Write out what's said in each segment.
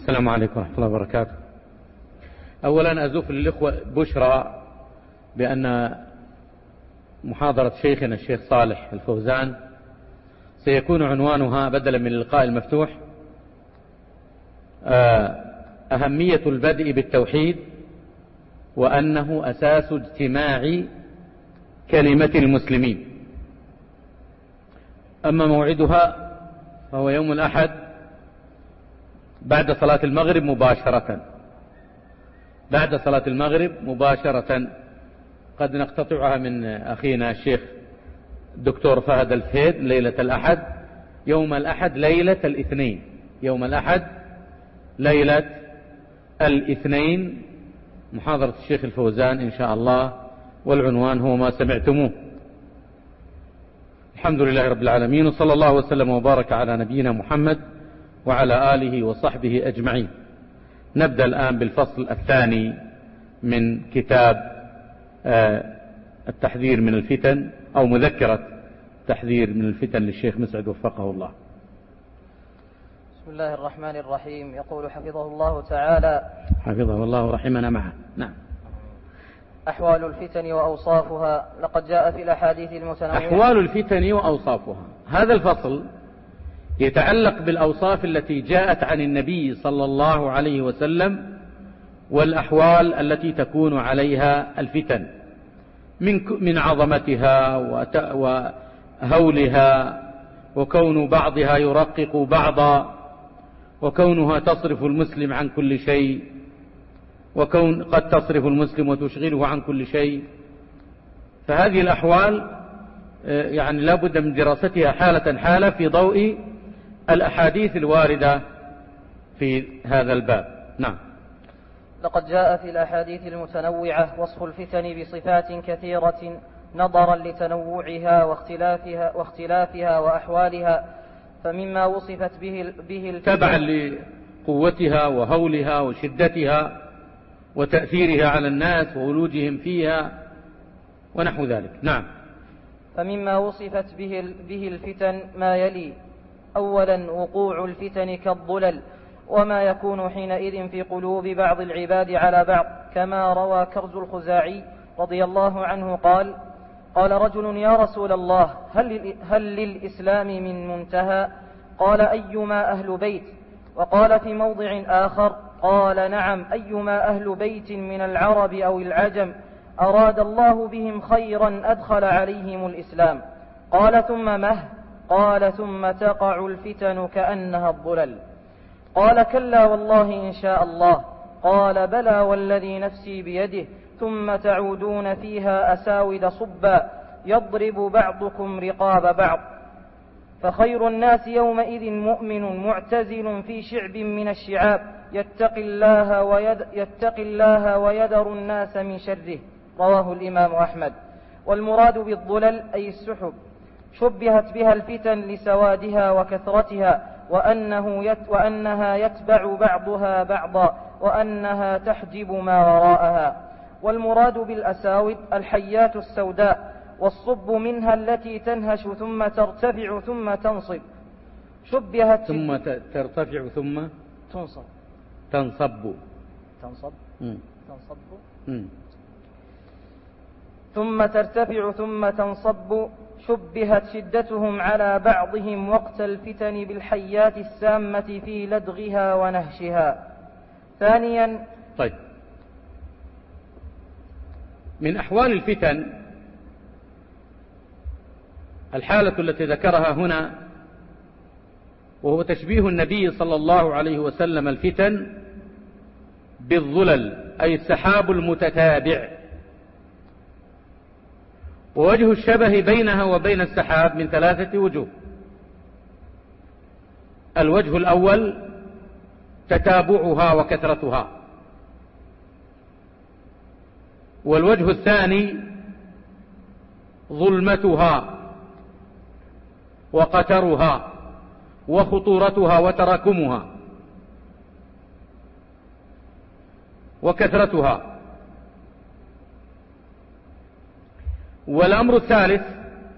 السلام عليكم ورحمة الله وبركاته. أولا أزف للإخوة بشرى بأن محاضرة شيخنا الشيخ صالح الفوزان سيكون عنوانها بدلا من اللقاء المفتوح أهمية البدء بالتوحيد وأنه أساس اجتماع كلمة المسلمين. أما موعدها فهو يوم الأحد بعد صلاة المغرب مباشرة، بعد صلاة المغرب مباشرة. قد نقتطعها من أخينا الشيخ الدكتور فهد الفهيد ليلة الأحد، يوم الأحد ليلة الاثنين، يوم الأحد ليلة الاثنين محاضرة الشيخ الفوزان إن شاء الله، والعنوان هو ما سمعتموه. الحمد لله رب العالمين، وصلى الله وسلم وبارك على نبينا محمد وعلى آله وصحبه أجمعين. نبدأ الآن بالفصل الثاني من كتاب التحذير من الفتن، أو مذكرة تحذير من الفتن للشيخ مسعد وفقه الله. بسم الله الرحمن الرحيم. يقول حفظه الله تعالى: حفظه الله ورحمنا معه. نعم. أحوال الفتن وأوصافها. لقد جاء في الأحاديث المتنوعة. أحوال الفتن وأوصافها، هذا الفصل يتعلق بالأوصاف التي جاءت عن النبي صلى الله عليه وسلم والأحوال التي تكون عليها الفتن من عظمتها وهولها، وكون بعضها يرقق بعضا، وكونها تصرف المسلم عن كل شيء، وكون قد تصرف المسلم وتشغله عن كل شيء. فهذه الأحوال يعني لا بد من دراستها حالة حالة في ضوء الأحاديث الواردة في هذا الباب. نعم. لقد جاء في الأحاديث المتنوعة وصف الفتن بصفات كثيرة نظرا لتنوعها واختلافها وأحوالها، فمما وصفت به الفتن تبعا لقوتها وهولها وشدتها وتأثيرها على الناس وولوجهم فيها ونحو ذلك. نعم. فمما وصفت به الفتن ما يلي: أولا وقوع الفتن كالظلل، وما يكون حينئذ في قلوب بعض العباد على بعض، كما روى كرز الخزاعي رضي الله عنه قال: قال رجل: يا رسول الله، هل للإسلام من منتهى؟ قال: أيما أهل بيت. وقال في موضع آخر: قال: نعم، أيما أهل بيت من العرب أو العجم أراد الله بهم خيرا أدخل عليهم الإسلام. قال: ثم مه؟ قال: ثم تقع الفتن كأنها الظلل. قال: كلا والله إن شاء الله. قال: بلى والذي نفسي بيده، ثم تعودون فيها أساود صبا يضرب بعضكم رقاب بعض. فخير الناس يومئذ مؤمن معتزل في شعب من الشعاب يتقي الله ويدر الناس من شره. رواه الإمام أحمد. والمراد بالظلل أي السحب، شبهت بها الفتن لسوادها وكثرتها، وأنها يتبع بعضها بعضا، وأنها تحجب ما وراءها. والمراد بالأساود الحيات السوداء، والصب منها التي تنهش ثم ترتفع ثم تنصب. شبهت ثم ترتفع ثم تنصب ثم ترتفع ثم تنصب. شبهت شدتهم على بعضهم وقت الفتن بالحيات السامة في لدغها ونهشها. ثانيا، طيب، من أحوال الفتن الحالة التي ذكرها هنا، وهو تشبيه النبي صلى الله عليه وسلم الفتن بالظلل، أي السحاب المتتابع. ووجه الشبه بينها وبين السحاب من 3 وجوه. الوجه الأول تتابعها وكثرتها، والوجه الثاني ظلمتها وقترها وخطورتها وتراكمها وكثرتها. والأمر الثالث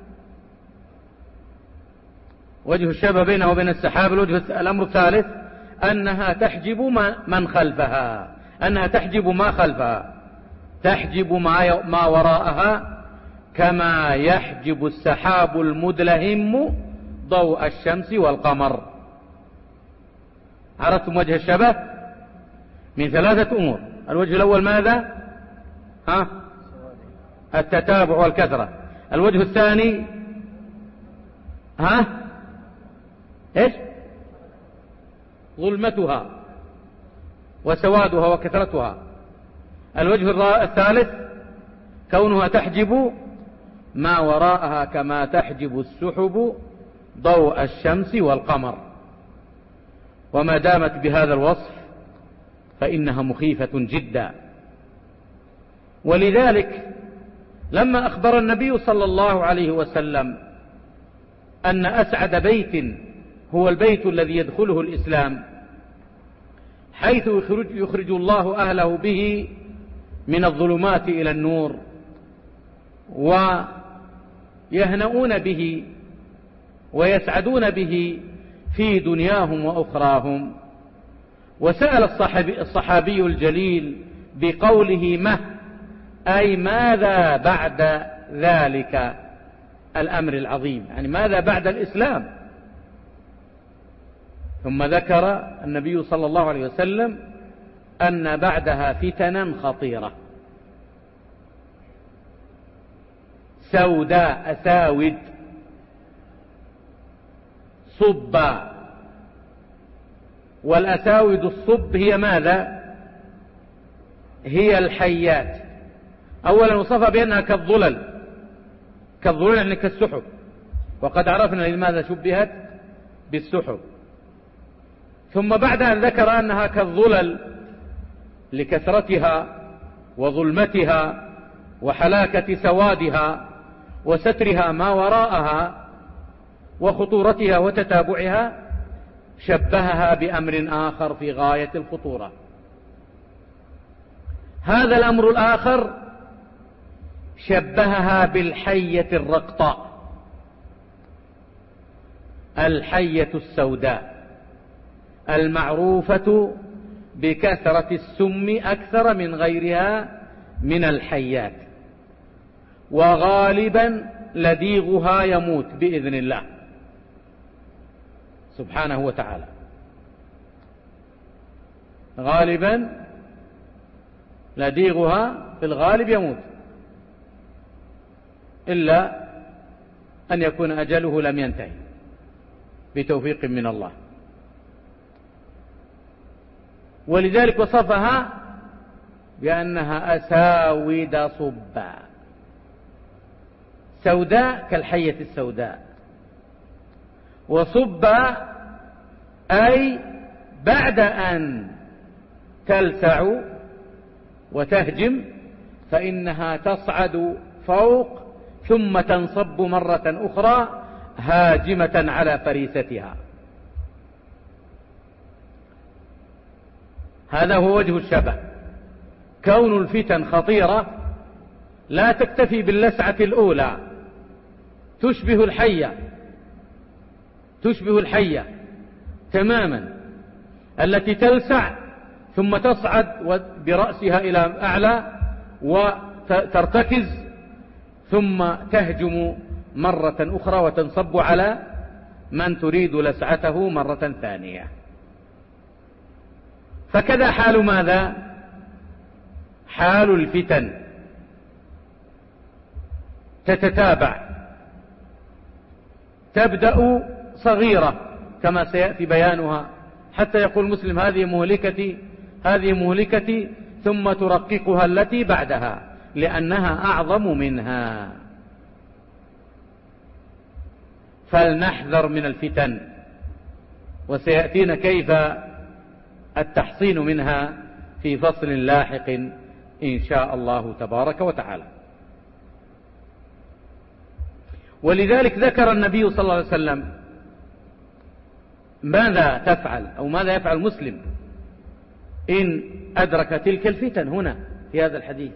وجه الشبه بينه وبين السحاب. الأمر الثالث أنها تحجب من خلفها، أنها تحجب ما خلفها، تحجب ما وراءها كما يحجب السحاب المدلهم ضوء الشمس والقمر. عرفتم وجه الشبه؟ من 3 أمور. الوجه الأول ماذا؟ التتابع والكثرة. الوجه الثاني إيش؟ ظلمتها وسوادها وكثرتها. الوجه الثالث كونها تحجب ما وراءها كما تحجب السحب ضوء الشمس والقمر. وما دامت بهذا الوصف فإنها مخيفة جدا. ولذلك لما أخبر النبي صلى الله عليه وسلم أن أسعد بيت هو البيت الذي يدخله الإسلام، حيث يخرج الله أهله به من الظلمات إلى النور، ويهنؤون به ويسعدون به في دنياهم وأخراهم. وسأل الصحابي الجليل بقوله مه، أي ماذا بعد ذلك الأمر العظيم، يعني ماذا بعد الإسلام؟ ثم ذكر النبي صلى الله عليه وسلم أن بعدها فتنا خطيرة سوداء أساود صبا. والأساود الصب هي ماذا؟ هي الحيات. أولا وصفها بأنها كالظلل، كالظلل يعني كالسحب، وقد عرفنا لماذا شبهت بالسحب. ثم بعد أن ذكر أنها كالظلل لكثرتها وظلمتها وحلاكة سوادها وسترها ما وراءها وخطورتها وتتابعها، شبهها بأمر آخر في غاية الخطورة. هذا الأمر الآخر شبهها بالحية الرقطاء، الحية السوداء المعروفة بكثرة السم أكثر من غيرها من الحيات، وغالبا لديغها يموت بإذن الله سبحانه وتعالى. غالبا لديغها في الغالب يموت، إلا أن يكون أجله لم ينتهي بتوفيق من الله. ولذلك وصفها بأنها أساود صبا، سوداء كالحية السوداء، وصبا أي بعد أن تلسع وتهجم فإنها تصعد فوق ثم تنصب مرة أخرى هاجمة على فريستها. هذا هو وجه الشبه. كون الفتن خطيرة لا تكتفي باللسعة الأولى، تشبه الحية تماما التي تلسع ثم تصعد برأسها إلى أعلى وترتكز ثم تهجم مرة أخرى وتنصب على من تريد لسعته مرة ثانية. فكذا حال ماذا؟ حال الفتن تتتابع، تبدأ صغيرة كما سيأتي بيانها حتى يقول مسلم هذه مهلكتي هذه مهلكتي، ثم ترققها التي بعدها لأنها أعظم منها. فلنحذر من الفتن، وسيأتينا كيف التحصين منها في فصل لاحق إن شاء الله تبارك وتعالى. ولذلك ذكر النبي صلى الله عليه وسلم ماذا تفعل أو ماذا يفعل المسلم إن أدرك تلك الفتن هنا في هذا الحديث،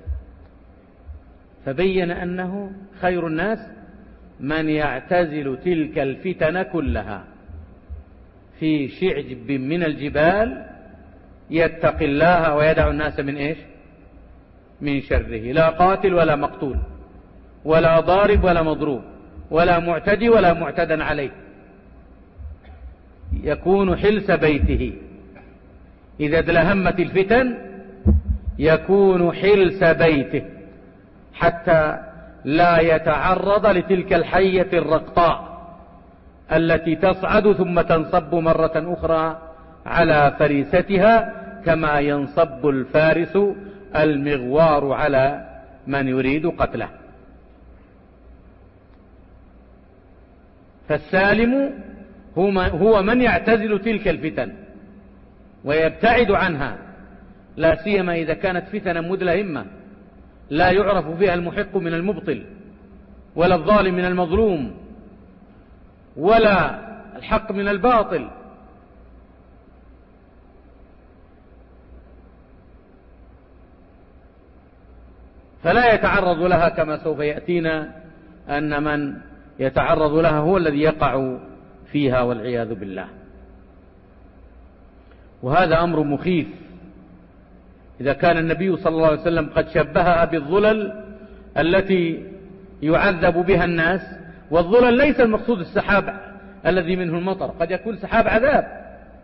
فبين أنه خير الناس من يعتزل تلك الفتن كلها في شعب من الجبال يتقي الله ويدع الناس من إيش؟ من شره. لا قاتل ولا مقتول ولا ضارب ولا مضروب ولا معتدي ولا معتدى عليه، يكون حلس بيته. إذا ادلهمت الفتن يكون حلس بيته حتى لا يتعرض لتلك الحية الرقطاء التي تصعد ثم تنصب مرة أخرى على فريستها، كما ينصب الفارس المغوار على من يريد قتله. فالسالم هو من يعتزل تلك الفتن ويبتعد عنها، لا سيما إذا كانت فتنة مدلهمة لا يعرف فيها المحق من المبطل ولا الظالم من المظلوم ولا الحق من الباطل. فلا يتعرض لها، كما سوف يأتينا أن من يتعرض لها هو الذي يقع فيها والعياذ بالله. وهذا أمر مخيف إذا كان النبي صلى الله عليه وسلم قد شبهها بالظلل التي يعذب بها الناس. والظلل ليس المقصود السحاب الذي منه المطر، قد يكون سحاب عذاب،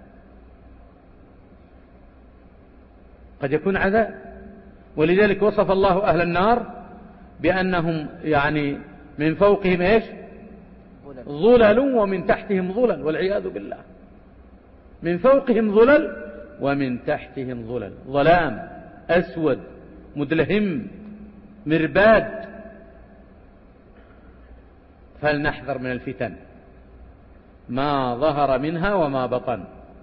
قد يكون عذاب. ولذلك وصف الله أهل النار بأنهم يعني من فوقهم إيش؟ ظلل ومن تحتهم ظلل، والعياذ بالله. من فوقهم ظلل ومن تحتهم ظلل، ظلام أسود مدلهم مرباد. فلنحذر من الفتن ما ظهر منها وما بطن.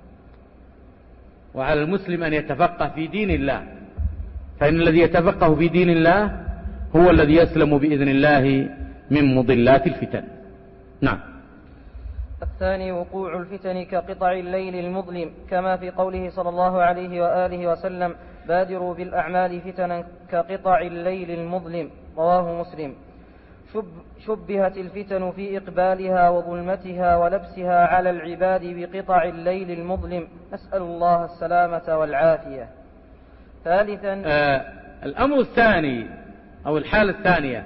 وعلى المسلم أن يتفقه في دين الله، فإن الذي يتفقه في دين الله هو الذي يسلم بإذن الله من مضلات الفتن. نعم. الثاني وقوع الفتن كقطع الليل المظلم، كما في قوله صلى الله عليه وآله وسلم: بادروا بالأعمال فتنا كقطع الليل المظلم، رواه مسلم. شبهت الفتن في إقبالها وظلمتها ولبسها على العباد بقطع الليل المظلم، نسأل الله السلامة والعافية. ثالثا الأمر الثاني أو الحالة الثانية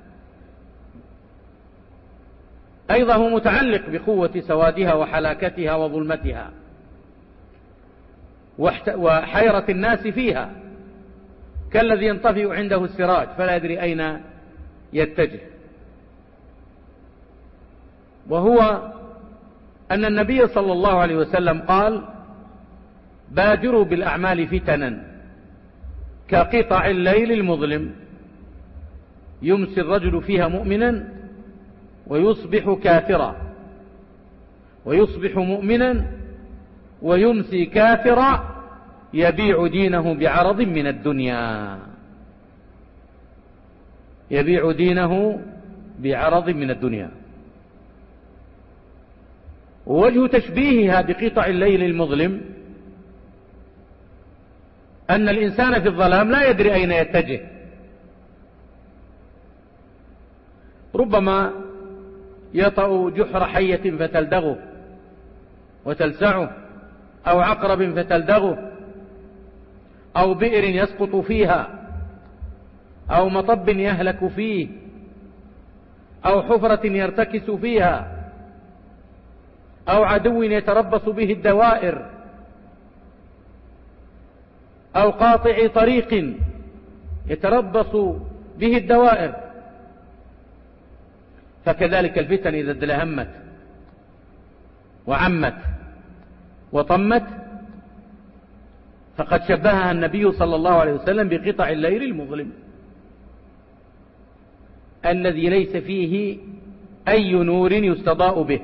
أيضا هو متعلق بقوة سوادها وحلاكتها وظلمتها وحيرة الناس فيها، كالذي ينطفئ عنده السراج فلا يدري أين يتجه. وهو أن النبي صلى الله عليه وسلم قال: بادروا بالأعمال فتنا كقطع الليل المظلم، يمسي الرجل فيها مؤمنا ويصبح كافرا، ويصبح مؤمنا ويمسي كافرا، يبيع دينه بعرض من الدنيا، يبيع دينه بعرض من الدنيا. ووجه تشبيهها بقطع الليل المظلم أن الإنسان في الظلام لا يدري أين يتجه، ربما يطأ جحر حية فتلدغه وتلسعه، أو عقرب فتلدغه، أو بئر يسقط فيها، أو مطب يهلك فيه، أو حفرة يرتكس فيها، أو عدو يتربص به الدوائر، أو قاطع طريق يتربص به الدوائر. فكذلك الفتن إذا ادلهمت وعمت وطمت فقد شبهها النبي صلى الله عليه وسلم بقطع الليل المظلم الذي ليس فيه أي نور يستضاء به،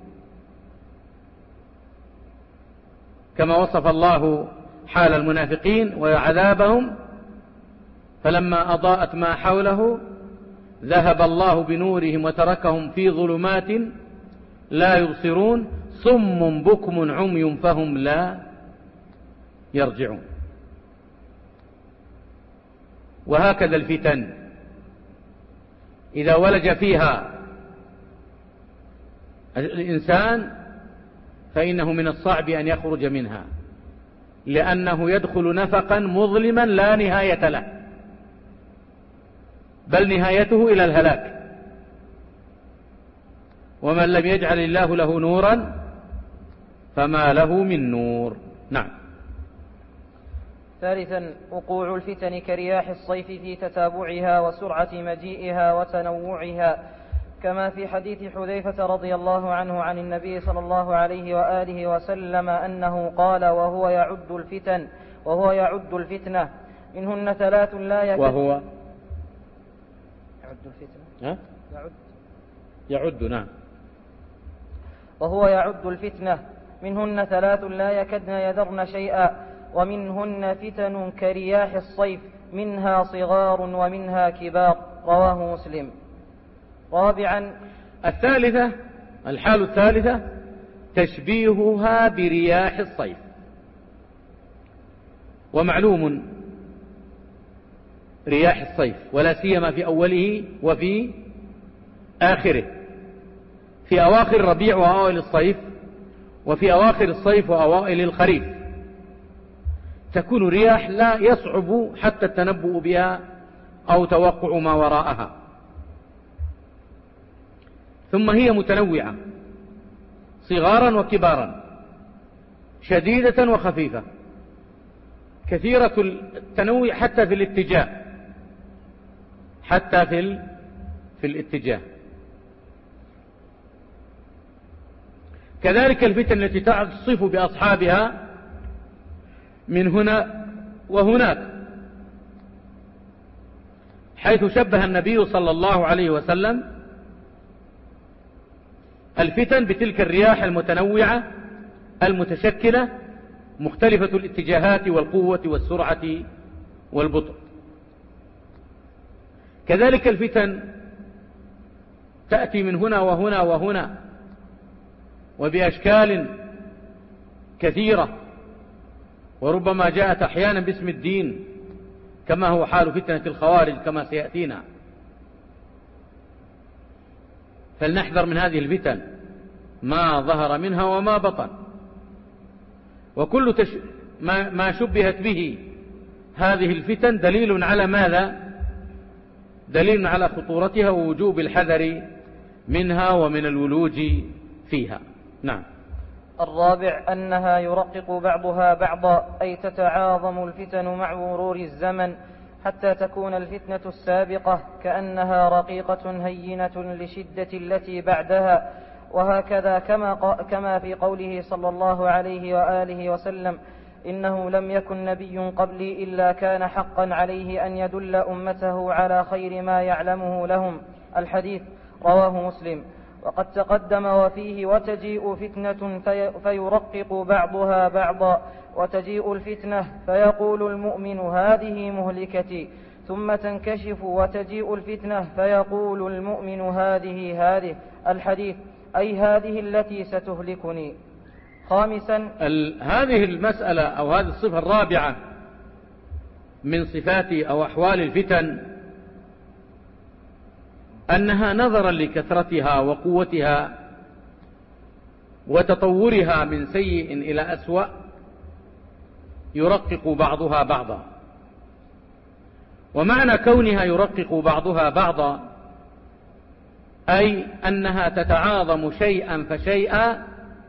كما وصف الله حال المنافقين وعذابهم: فلما أضاءت ما حوله ذهب الله بنورهم وتركهم في ظلمات لا يبصرون صم بكم عمي فهم لا يرجعون. وهكذا الفتن إذا ولج فيها الإنسان فإنه من الصعب أن يخرج منها، لأنه يدخل نفقا مظلما لا نهاية له، بل نهايته إلى الهلاك. ومن لم يجعل الله له نورا فما له من نور. نعم. ثالثا وقوع الفتن كرياح الصيف في تتابعها وسرعة مجيئها وتنوعها، كما في حديث حذيفة رضي الله عنه عن النبي صلى الله عليه وآله وسلم أنه قال وهو يعد الفتنة منهن ثلاث لا يكد وهو يعد الفتنة يعد نعم. وهو يعد الفتنة منهن ثلاث لا يكدن يذرن شيئا، ومنهن فتن كرياح الصيف، منها صغار ومنها كبار. رواه مسلم. رابعا الحال الثالثة تشبيهها برياح الصيف. ومعلوم رياح الصيف ولا سيما في أوله وفي آخره، في أواخر الربيع وأوائل الصيف، وفي أواخر الصيف وأوائل الخريف، تكون رياح لا يصعب حتى التنبؤ بها أو توقع ما وراءها. ثم هي متنوعة صغارا وكبارا، شديدة وخفيفة، كثيرة التنوع حتى في الاتجاه، كذلك الفتن التي تصف بأصحابها من هنا وهناك، حيث شبه النبي صلى الله عليه وسلم الفتن بتلك الرياح المتنوعة المتشكلة مختلفة الاتجاهات والقوة والسرعة والبطء. كذلك الفتن تأتي من هنا وهنا وهنا وبأشكال كثيرة، وربما جاءت أحيانا باسم الدين، كما هو حال فتنة الخوارج كما سيأتينا. فلنحذر من هذه الفتن ما ظهر منها وما بطن، وكل ما شبهت به هذه الفتن دليل على ماذا؟ دليل على خطورتها ووجوب الحذر منها ومن الولوج فيها. نعم. الرابع أنها يرقق بعضها بعضا، أي تتعاظم الفتن مع مرور الزمن حتى تكون الفتنة السابقة كأنها رقيقة هينة لشدة التي بعدها. وهكذا كما في قوله صلى الله عليه وآله وسلم إنه لم يكن نبي قبلي إلا كان حقا عليه أن يدل أمته على خير ما يعلمه لهم. الحديث رواه مسلم. وقد تقدم وفيه وتجيء فتنة فيرقق بعضها بعضا، وتجيء الفتنة فيقول المؤمن هذه مهلكتي، ثم تنكشف وتجيء الفتنة فيقول المؤمن هذه. الحديث أي هذه التي ستهلكني. خامسا هذه المسألة أو هذه الصفة الرابعة من صفات أو أحوال الفتن أنها نظرا لكثرتها وقوتها وتطورها من سيء إلى أسوأ يرقق بعضها بعضا. ومعنى كونها يرقق بعضها بعضا أي أنها تتعاظم شيئا فشيئا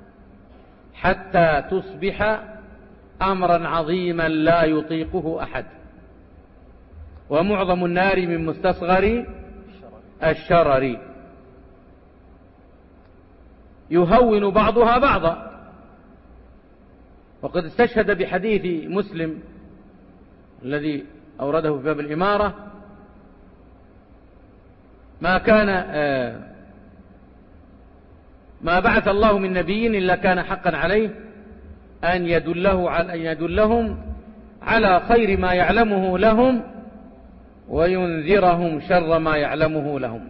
حتى تصبح أمرا عظيما لا يطيقه أحد. ومعظم النار من مستصغر الشرر، يهون بعضها بعضا. وقد استشهد بحديث مسلم الذي أورده في باب الإمارة ما بعث الله من نبي إلا كان حقا عليه أن يدلهم على خير ما يعلمه لهم وينذرهم شر ما يعلمه لهم.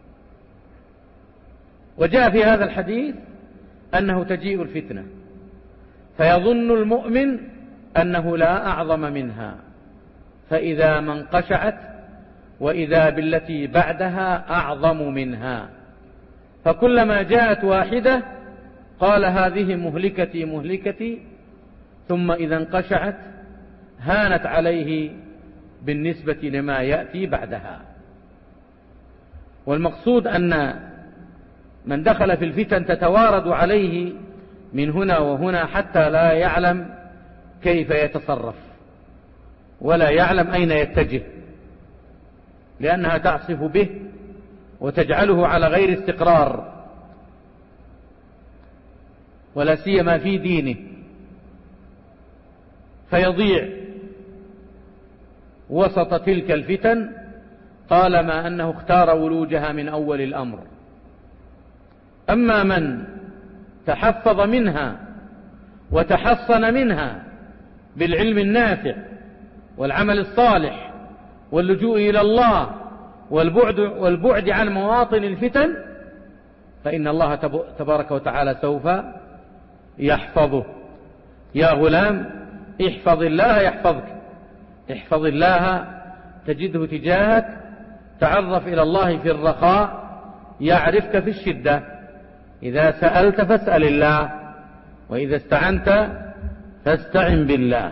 وجاء في هذا الحديث أنه تجيء الفتنة فيظن المؤمن أنه لا أعظم منها، فإذا ما انقشعت وإذا بالتي بعدها أعظم منها، فكلما جاءت واحدة قال هذه مهلكتي مهلكتي، ثم إذا انقشعت هانت عليه بالنسبة لما يأتي بعدها. والمقصود أن من دخل في الفتن تتوارد عليه من هنا وهنا حتى لا يعلم كيف يتصرف ولا يعلم أين يتجه، لأنها تعصف به وتجعله على غير استقرار، ولا سيما في دينه، فيضيع وسط تلك الفتن طالما أنه اختار ولوجها من أول الأمر. أما من تحفظ منها وتحصن منها بالعلم النافع والعمل الصالح واللجوء إلى الله والبعد عن مواطن الفتن، فإن الله تبارك وتعالى سوف يحفظه. يا غلام احفظ الله يحفظك، احفظ الله تجده تجاهك، تعرف إلى الله في الرخاء يعرفك في الشدة. إذا سألت فاسأل الله، وإذا استعنت فاستعن بالله.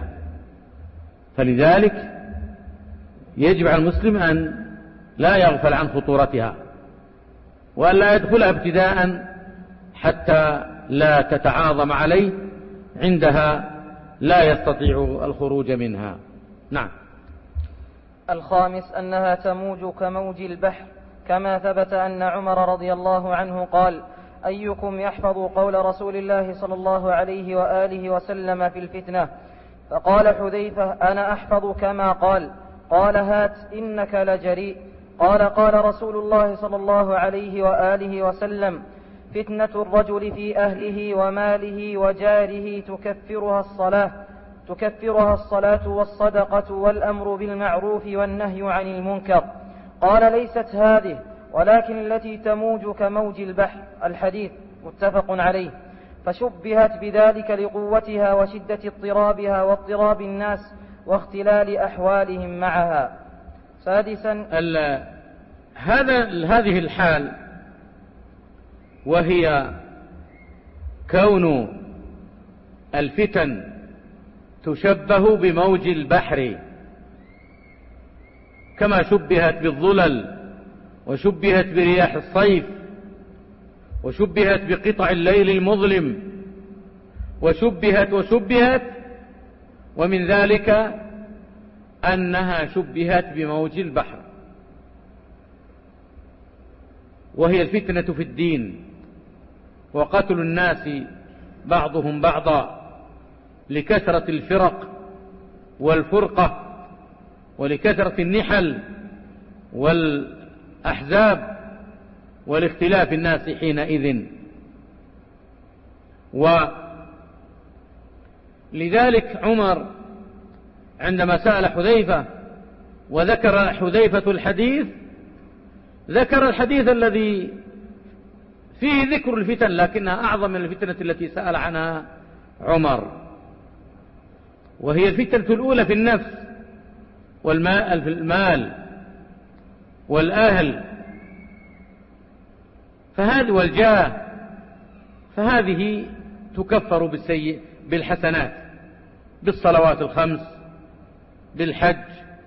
فلذلك يجب على المسلم أن لا يغفل عن خطورتها، وأن لا يدخلها ابتداء حتى لا تتعاظم عليه، عندها لا يستطيع الخروج منها. نعم. الخامس أنها تموج كموج البحر، كما ثبت أن عمر رضي الله عنه قال: أيكم يحفظ قول رسول الله صلى الله عليه وآله وسلم في الفتنة؟ فقال حذيفة: أنا أحفظ كما قال. قال: هات إنك لجريء. قال رسول الله صلى الله عليه وآله وسلم: فتنة الرجل في أهله وماله وجاره تكفرها الصلاة والصدقة والأمر بالمعروف والنهي عن المنكر. قال: ليست هذه، ولكن التي تموج كموج البحر. الحديث متفق عليه. فشبهت بذلك لقوتها وشدة اضطرابها واضطراب الناس واختلال أحوالهم معها. سادسا هذه الحال، وهي كون الفتن تشبه بموج البحر، كما شبهت بالظلل، وشبهت برياح الصيف، وشبهت بقطع الليل المظلم، وشبهت ومن ذلك أنها شبهت بموج البحر، وهي الفتنة في الدين، وقتل الناس بعضهم بعضا لكثرة الفرق والفرقة ولكثرة النحل والأحزاب ولاختلاف الناس حينئذ. ولذلك عمر عندما سأل حذيفة وذكر حذيفة الحديث، ذكر الحديث الذي فيه ذكر الفتن، لكنها أعظم من الفتنة التي سأل عنها عمر، وهي الفتنة الأولى في النفس والمال والأهل والجاه، فهذه تكفر بالحسنات، بالصلوات الخمس، بالحج،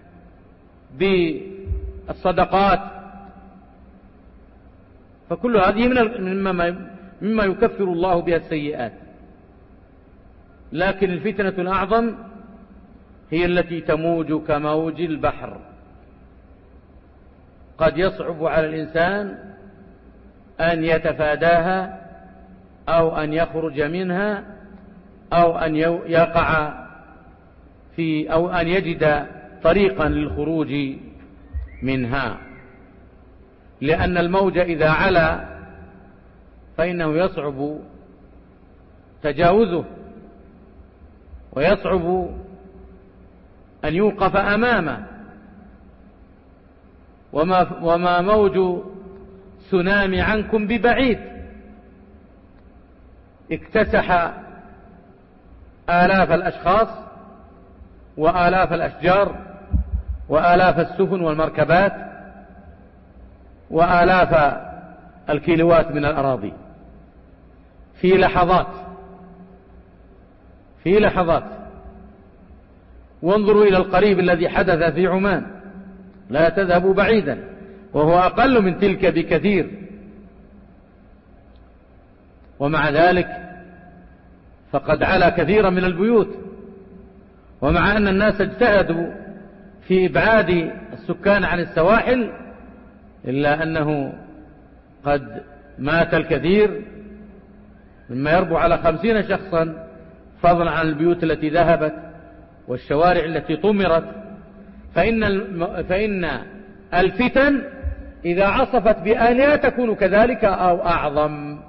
بالصدقات، فكل هذه مما يكفر الله بها السيئات. لكن الفتنة الأعظم هي التي تموج كموج البحر، قد يصعب على الإنسان أن يتفاداها أو أن يخرج منها أو أن يقع أو أن يجد طريقا للخروج منها، لأن الموج إذا علا فإنه يصعب تجاوزه، ويصعب أن يوقف أمامه. وما موج تسونامي عنكم ببعيد، اكتسح آلاف الأشخاص وآلاف الأشجار وآلاف السفن والمركبات وآلاف الكيلوات من الأراضي، في لحظات. وانظروا إلى القريب الذي حدث في عمان، لا تذهبوا بعيدا، وهو أقل من تلك بكثير، ومع ذلك فقد علا كثيرا من البيوت، ومع أن الناس اجتهدوا في إبعاد السكان عن السواحل إلا أنه قد مات الكثير مما يربو على 50 شخصا، فضلا عن البيوت التي ذهبت والشوارع التي طمرت. فإن الفتن إذا عصفت بأهلها تكون كذلك أو أعظم.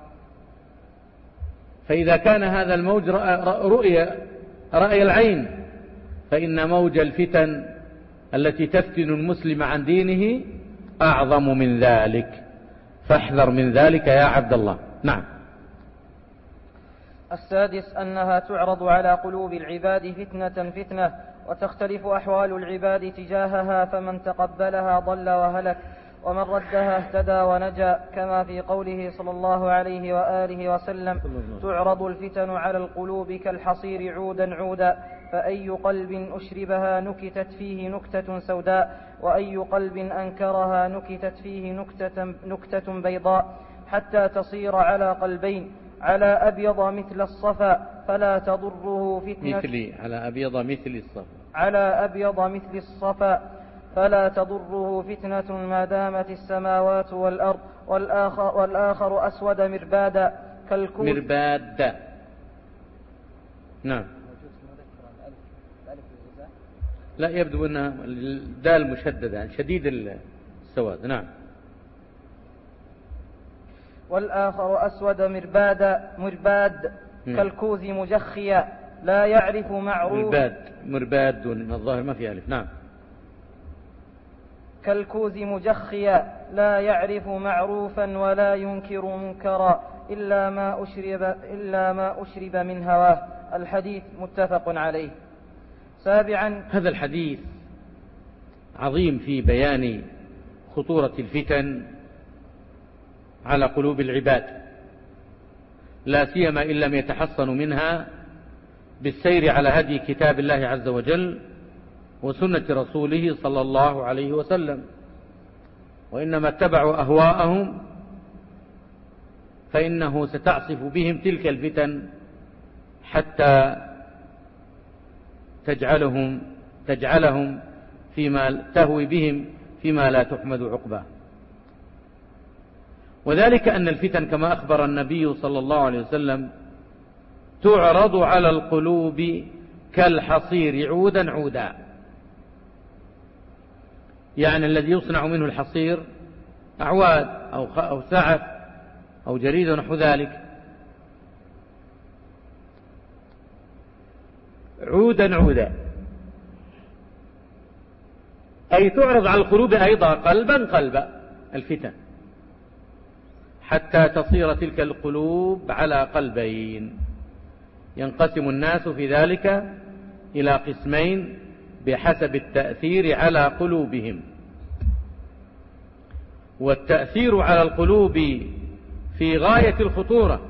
فإذا كان هذا الموج رأي العين، فإن موج الفتن التي تفتن المسلم عن دينه أعظم من ذلك، فاحذر من ذلك يا عبد الله. نعم. السادس أنها تعرض على قلوب العباد فتنة فتنة، وتختلف أحوال العباد تجاهها، فمن تقبلها ضل وهلك، ومن ردها اهتدى ونجا، كما في قوله صلى الله عليه وآله وسلم: تعرض الفتن على القلوب كالحصير عودا عودا، فأي قلب أشربها نكتت فيه نكتة سوداء، وأي قلب أنكرها نكتت فيه نكتة بيضاء، حتى تصير على قلبين، على أبيض مثل الصفا فلا تضره فتنة على أبيض مثل الصفا فلا تضره فتنة ما دامت السماوات والأرض، والآخر أسود مربادا مرباد. نعم. لا، يبدو أنها الدال مشددة، شديد السواد. نعم. والآخر أسود مرباد كالكوز مجخيا لا يعرف معروف. مرباد دون الظاهر ما في ألف. نعم. كالكوز مجخيا لا يعرف معروفا ولا ينكر منكرا إلا ما أشرب من هواه. الحديث متفق عليه. سابعا، هذا الحديث عظيم في بيان خطورة الفتن على قلوب العباد، لا سيما إن لم يتحصنوا منها بالسير على هدي كتاب الله عز وجل وسنة رسوله صلى الله عليه وسلم، وإنما اتبعوا أهواءهم، فإنه ستعصف بهم تلك الفتن حتى تجعلهم فيما تهوي بهم فيما لا تحمد عقباه. وذلك أن الفتن كما أخبر النبي صلى الله عليه وسلم تعرض على القلوب كالحصير عودا عودا، يعني الذي يصنع منه الحصير أعواد أو سعف أو جريد ونحو ذلك، عودا عودا، أي تعرض على القلوب أيضا قلبا الفتن، حتى تصير تلك القلوب على قلبين. ينقسم الناس في ذلك إلى قسمين بحسب التأثير على قلوبهم. والتأثير على القلوب في غاية الخطورة،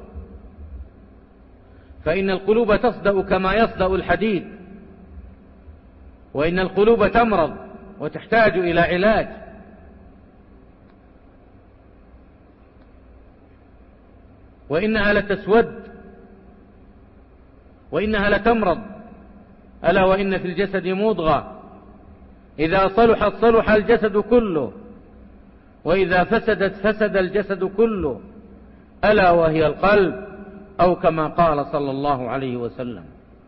فإن القلوب تصدأ كما يصدأ الحديد، وإن القلوب تمرض وتحتاج إلى علاج. وإنها لتسود وإنها لتمرض. ألا وإن في الجسد مضغة إذا صلحت صلح الجسد كله، وإذا فسدت فسد الجسد كله، ألا وهي القلب، أو كما قال صلى الله عليه وسلم.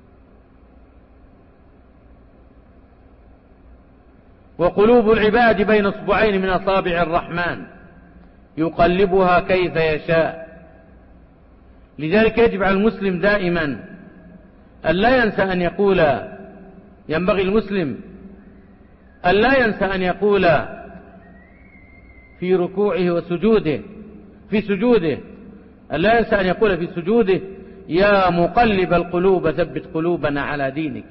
وقلوب العباد بين اصبعين من أصابع الرحمن يقلبها كيف يشاء. لذلك يجب على المسلم دائما أن لا ينسى أن يقول، ينبغي المسلم أن لا ينسى أن يقول في ركوعه وسجوده، في سجوده، أن لا ينسى أن يقول في سجوده: يا مقلب القلوب ثبت قلوبنا على دينك.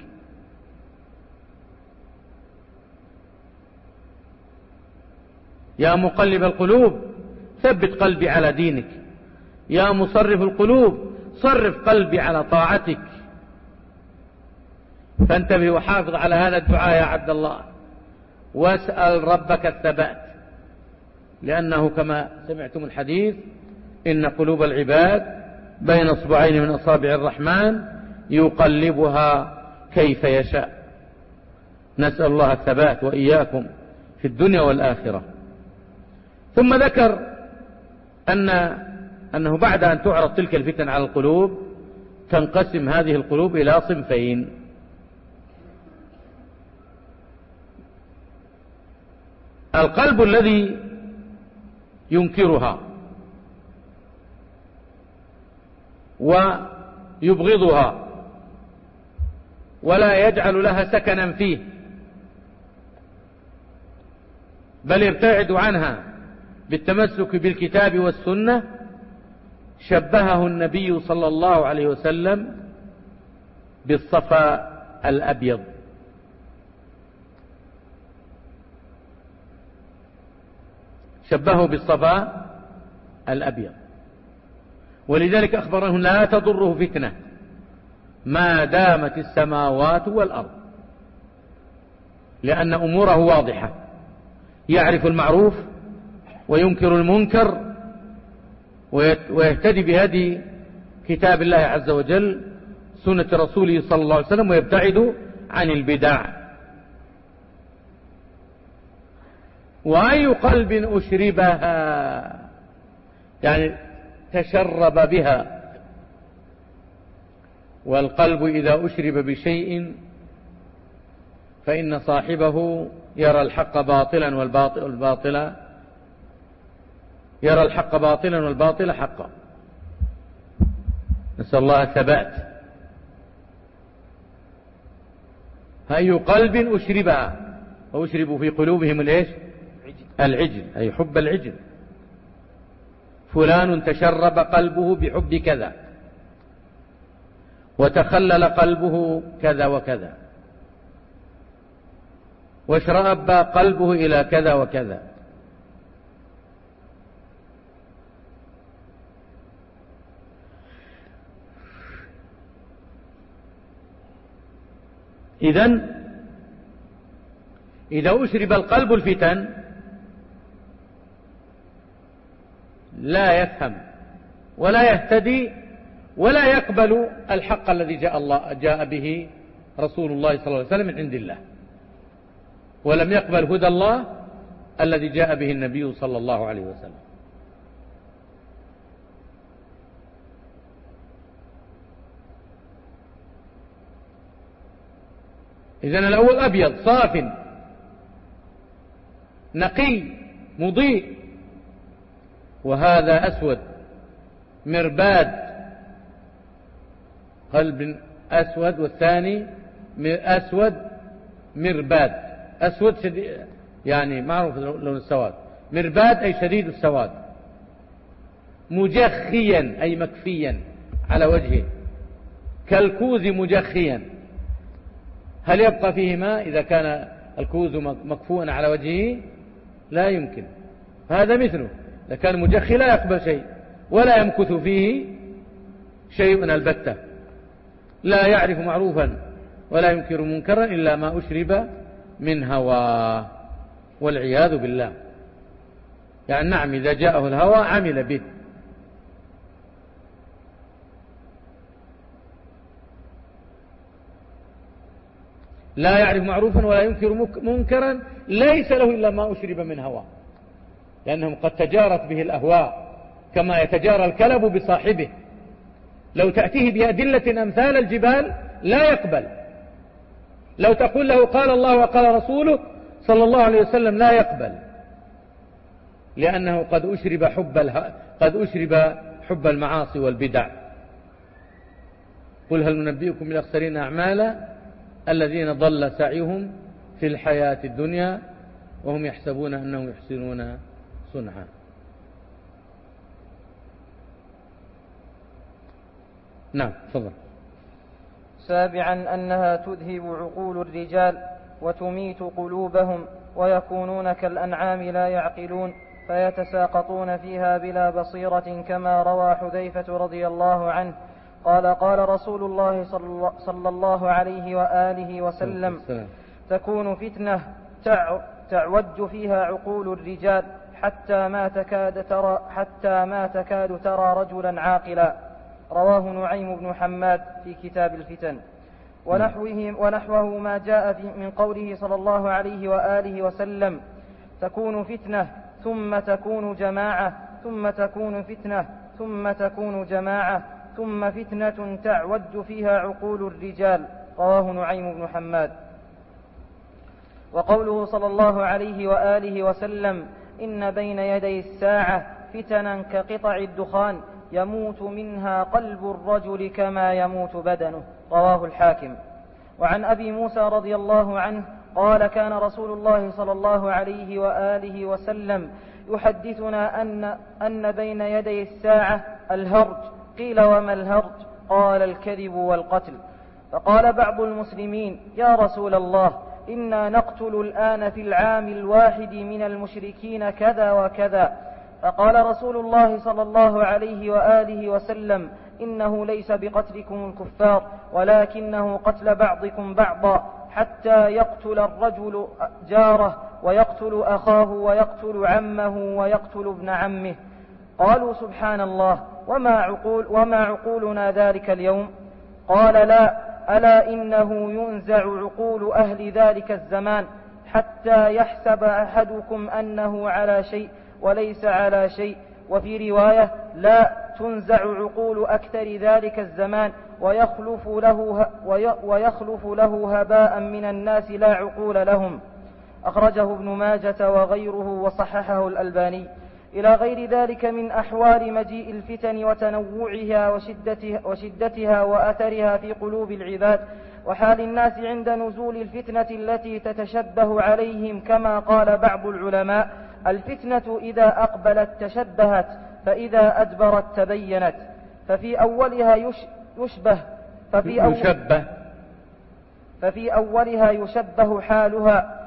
يا مقلب القلوب ثبت قلبي على دينك. يا مصرف القلوب صرف قلبي على طاعتك. فانتبه وحافظ على هذا الدعاء يا عبد الله، واسأل ربك الثبات، لأنه كما سمعتم الحديث إن قلوب العباد بين اصبعين من أصابع الرحمن يقلبها كيف يشاء. نسأل الله الثبات وإياكم في الدنيا والآخرة. ثم ذكر أنه بعد أن تعرض تلك الفتن على القلوب تنقسم هذه القلوب إلى صنفين: القلب الذي ينكرها ويبغضها ولا يجعل لها سكنا فيه، بل يبتعد عنها بالتمسك بالكتاب والسنة، شبهه النبي صلى الله عليه وسلم بالصفا الأبيض. شبهه بالصفا الأبيض، ولذلك أخبره لا تضره فتنة ما دامت السماوات والأرض، لأن أموره واضحة، يعرف المعروف وينكر المنكر ويهتدي بهدي كتاب الله عز وجل سنة رسوله صلى الله عليه وسلم، ويبتعد عن البدع. وأي قلب أشربها يعني تشرب بها، والقلب إذا أشرب بشيء فإن صاحبه يرى الحق باطلا والباطل يرى الحق باطلا والباطل حقا. نسأل الله الثبات. أي قلب أشربها، وأشربوا في قلوبهم العجل، أي حب العجل. فلان تشرب قلبه بحب كذا، وتخلل قلبه كذا وكذا، واشرب قلبه إلى كذا وكذا. إذا أشرب القلب الفتن لا يفهم ولا يهتدي ولا يقبل الحق الذي جاء به رسول الله صلى الله عليه وسلم من عند الله، ولم يقبل هدى الله الذي جاء به النبي صلى الله عليه وسلم. إذن الأول أبيض صاف نقي مضيء، وهذا أسود مرباد، قلب أسود، والثاني أسود مرباد. أسود شديد يعني معروف لون السواد، مرباد أي شديد السواد، مجخيا أي مكفيا على وجهه، كالكوز مجخيا. هل يبقى فيه ماء إذا كان الكوز مكفوءا على وجهه؟ لا يمكن. هذا مثله، إذا كان مجخي لا يقبل شيء ولا يمكث فيه شيء البتة، لا يعرف معروفا ولا ينكر منكرا إلا ما أشرب من هواه، والعياذ بالله. يعني نعم، إذا جاءه الهوى عمل به. لا يعرف معروفا ولا ينكر منكرا، ليس له إلا ما أشرب من هواه، لأنهم قد تجارت به الأهواء كما يتجارى الكلب بصاحبه. لو تأتيه بأدلة أمثال الجبال لا يقبل، لو تقول له قال الله وقال رسوله صلى الله عليه وسلم لا يقبل، لأنه قد أشرب حب المعاصي والبدع. قل هل ننبئكم بالأخسرين أعمالا الذين ضل سعيهم في الحياة الدنيا وهم يحسبون أنهم يحسنون صنعا. نعم تفضل. سابعا أنها تذهب عقول الرجال وتميت قلوبهم، ويكونون كالأنعام لا يعقلون، فيتساقطون فيها بلا بصيرة، كما روى حذيفة رضي الله عنه: قال قال رسول الله صلى الله عليه وآله وسلم: تكون فتنة تعوج فيها عقول الرجال حتى ما تكاد ترى رجلا عاقلا. رواه نعيم بن حماد في كتاب الفتن. ونحوه ما جاء من قوله صلى الله عليه وآله وسلم: تكون فتنة ثم تكون جماعة ثم تكون فتنة ثم تكون جماعة ثم فتنة تعوج فيها عقول الرجال. رواه نعيم بن حماد. وقوله صلى الله عليه وآله وسلم: إن بين يدي الساعة فتنا كقطع الدخان يموت منها قلب الرجل كما يموت بدنه. رواه الحاكم. وعن أبي موسى رضي الله عنه قال: كان رسول الله صلى الله عليه وآله وسلم يحدثنا أن بين يدي الساعة الهرج. قيل: وما الهرج؟ قال: الكذب والقتل. فقال بعض المسلمين: يا رسول الله، إنا نقتل الآن في العام الواحد من المشركين كذا وكذا. فقال رسول الله صلى الله عليه وآله وسلم: إنه ليس بقتلكم الكفار، ولكنه قتل بعضكم بعضا، حتى يقتل الرجل جاره ويقتل أخاه ويقتل عمه ويقتل ابن عمه. قالوا: سبحان الله، وما عقولنا ذلك اليوم؟ قال: لا، ألا إنه ينزع عقول أهل ذلك الزمان حتى يحسب أحدكم أنه على شيء وليس على شيء. وفي رواية: لا، تنزع عقول أكثر ذلك الزمان ويخلف له هباء من الناس لا عقول لهم. أخرجه ابن ماجة وغيره وصححه الألباني. إلى غير ذلك من أحوال مجيء الفتن وتنوعها وشدتها وأثرها في قلوب العباد، وحال الناس عند نزول الفتنة التي تتشبه عليهم، كما قال بعض العلماء: الفتنة إذا أقبلت تشبهت، فإذا أدبرت تبينت. ففي أولها يشبه حالها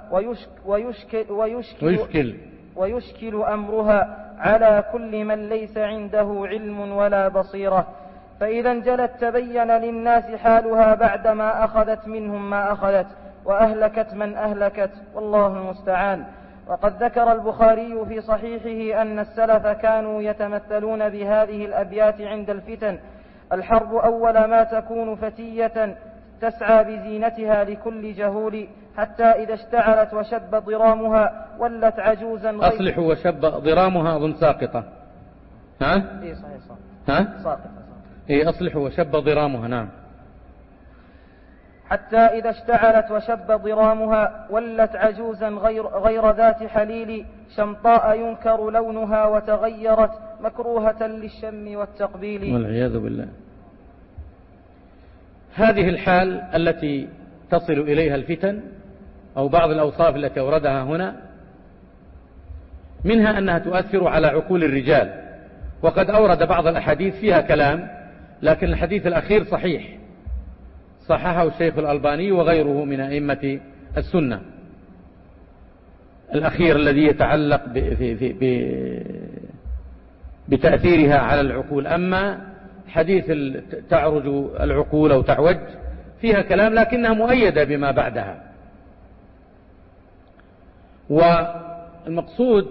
ويشكل أمرها على كل من ليس عنده علم ولا بصيرة. فإذا انجلت تبين للناس حالها بعدما أخذت منهم ما أخذت وأهلكت من أهلكت، والله المستعان. وقد ذكر البخاري في صحيحه أن السلف كانوا يتمثلون بهذه الأبيات عند الفتن: الحرب أول ما تكون فتية تسعى بزينتها لكل جهول، حتى إذا اشتعلت وشب ضرامها ولت عجوزا أصلح وشب ضرامها أظن ساقطة. ها؟ إيه صحيح ها؟ ساقطة. إيه أصلح وشب ضرامها. نعم. حتى إذا اشتعلت وشب ضرامها ولت عجوزا غير ذات حليل، شمطاء ينكر لونها وتغيرت مكروهة للشم والتقبيل. والعياذ بالله. هذه الحال التي تصل إليها الفتن أو بعض الأوصاف التي أوردها هنا، منها أنها تؤثر على عقول الرجال، وقد أورد بعض الأحاديث فيها كلام، لكن الحديث الأخير صحيح، صححه الشيخ الألباني وغيره من أئمة السنة، الأخير الذي يتعلق بتأثيرها على العقول. أما حديث تعرج العقول أو تعوج فيها كلام، لكنها مؤيدة بما بعدها. والمقصود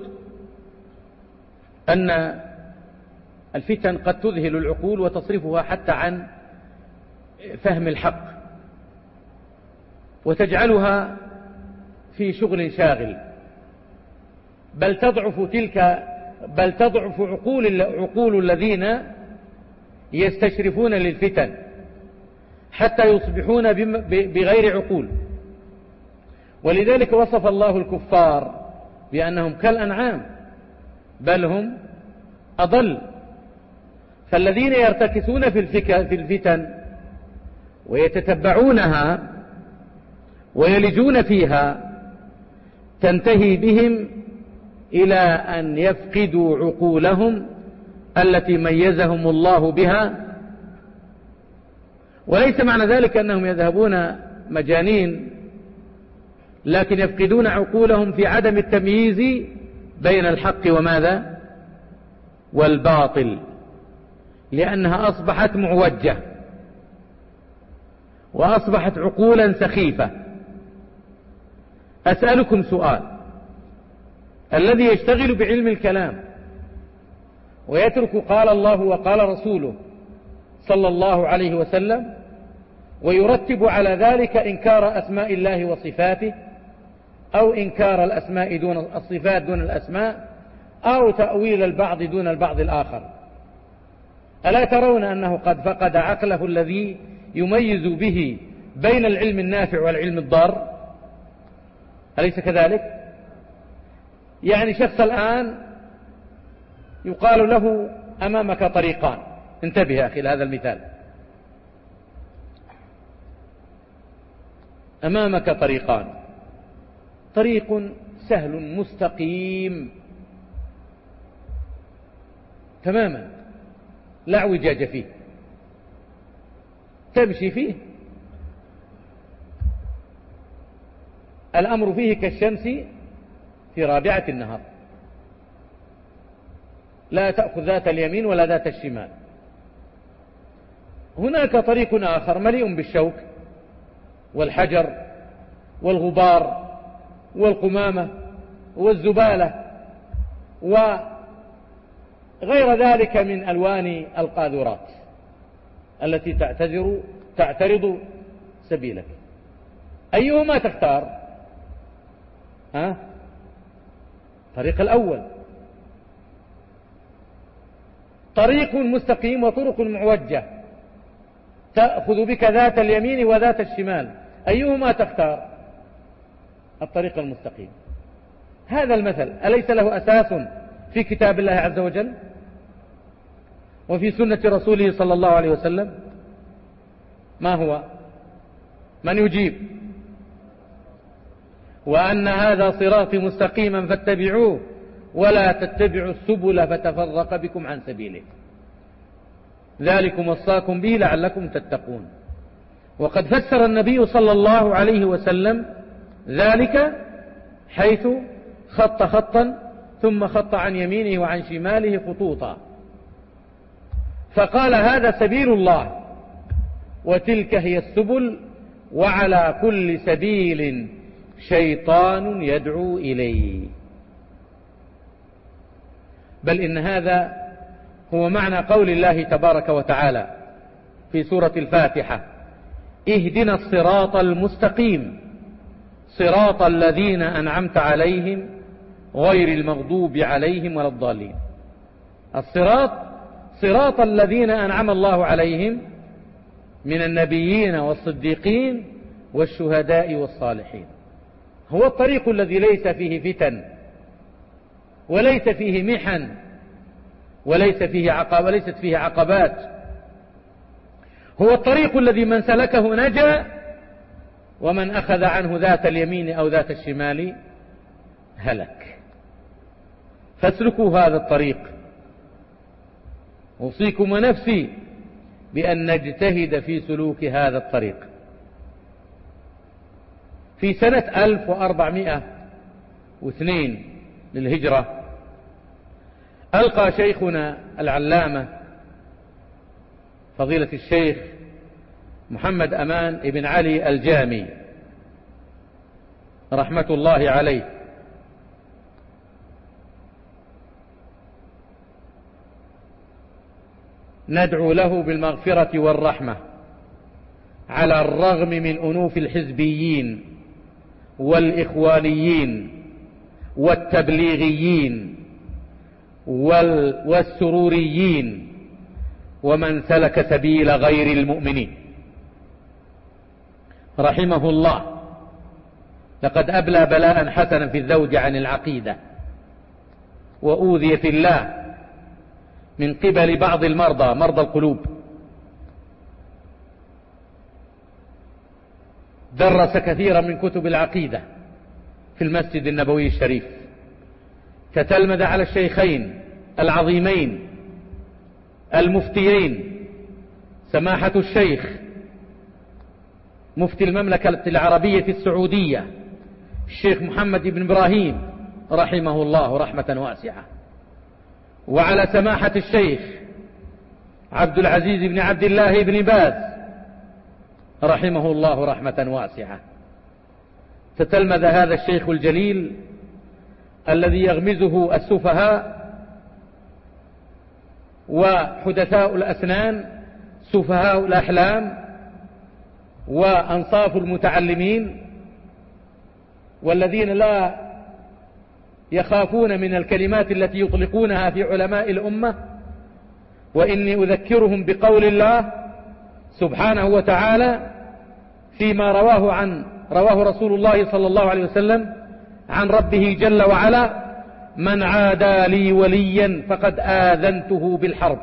أن الفتن قد تذهل العقول وتصرفها حتى عن فهم الحق، وتجعلها في شغل شاغل، بل تضعف عقول الذين يستشرفون للفتن حتى يصبحون بغير عقول. ولذلك وصف الله الكفار بأنهم كالأنعام بل هم أضل. فالذين يرتكسون في الفتن ويتتبعونها ويلجون فيها تنتهي بهم إلى أن يفقدوا عقولهم التي ميزهم الله بها. وليس معنى ذلك أنهم يذهبون مجانين، لكن يفقدون عقولهم في عدم التمييز بين الحق وماذا والباطل، لأنها أصبحت معوجة. وأصبحت عقولا سخيفة. أسألكم سؤال: الذي يشتغل بعلم الكلام ويترك قال الله وقال رسوله صلى الله عليه وسلم ويرتب على ذلك إنكار أسماء الله وصفاته، أو إنكار الأسماء دون الصفات دون الأسماء، أو تأويل البعض دون البعض الآخر، ألا ترون أنه قد فقد عقله الذي يميز به بين العلم النافع والعلم الضار؟ أليس كذلك؟ يعني شخص الآن يقال له: أمامك طريقان. انتبه يا أخي لهذا المثال. أمامك طريقان: طريق سهل مستقيم تماما لا اعوجاج فيه، تمشي فيه، الأمر فيه كالشمس في رابعة النهار، لا تأخذ ذات اليمين ولا ذات الشمال. هناك طريق آخر مليء بالشوك والحجر والغبار والقمامة والزبالة وغير ذلك من ألوان القاذورات التي تعترض سبيلك. أيهما تختار؟ طريق الأول، طريق مستقيم وطرق معوجة تأخذ بك ذات اليمين وذات الشمال، أيهما تختار؟ الطريق المستقيم. هذا المثل أليس له أساس في كتاب الله عز وجل وفي سنة رسوله صلى الله عليه وسلم؟ ما هو؟ من يجيب؟ وأن هذا صراطي مستقيما فاتبعوه ولا تتبعوا السبل فتفرق بكم عن سبيله، ذلكم وصاكم به لعلكم تتقون. وقد فسر النبي صلى الله عليه وسلم ذلك حيث خط خطا ثم خط عن يمينه وعن شماله خطوطا، فقال: هذا سبيل الله وتلك هي السبل وعلى كل سبيل شيطان يدعو إليه. بل إن هذا هو معنى قول الله تبارك وتعالى في سورة الفاتحة: اهدنا الصراط المستقيم صراط الذين أنعمت عليهم غير المغضوب عليهم ولا الضالين. الصراط صراط الذين أنعم الله عليهم من النبيين والصديقين والشهداء والصالحين. هو الطريق الذي ليس فيه فتن وليس فيه محن وليست فيه عقبات. هو الطريق الذي من سلكه نجا ومن أخذ عنه ذات اليمين أو ذات الشمال هلك. فاسلكوا هذا الطريق. أوصيكم ونفسي بأن نجتهد في سلوك هذا الطريق. في سنة 1402 للهجرة ألقى شيخنا العلامة فضيلة الشيخ محمد أمان بن علي الجامي رحمة الله عليه ندعو له بالمغفرة والرحمة على الرغم من أنوف الحزبيين والإخوانيين والتبليغيين والسروريين ومن سلك سبيل غير المؤمنين رحمه الله. لقد أبلى بلاء حسنا في الذود عن العقيدة وأوذي في الله من قبل بعض مرضى القلوب. درس كثيرا من كتب العقيدة في المسجد النبوي الشريف، تتلمذ على الشيخين العظيمين المفتيين سماحة الشيخ مفتي المملكة العربية السعودية الشيخ محمد بن إبراهيم رحمه الله رحمة واسعة، وعلى سماحة الشيخ عبد العزيز بن عبد الله بن باز رحمه الله رحمة واسعة. تتلمذ هذا الشيخ الجليل الذي يغمزه السفهاء وحدثاء الأسنان، سفهاء الأحلام وأنصاف المتعلمين، والذين لا يخافون من الكلمات التي يطلقونها في علماء الأمة. وإني أذكرهم بقول الله سبحانه وتعالى فيما رواه رسول الله صلى الله عليه وسلم عن ربه جل وعلا: من عادى لي وليا فقد آذنته بالحرب.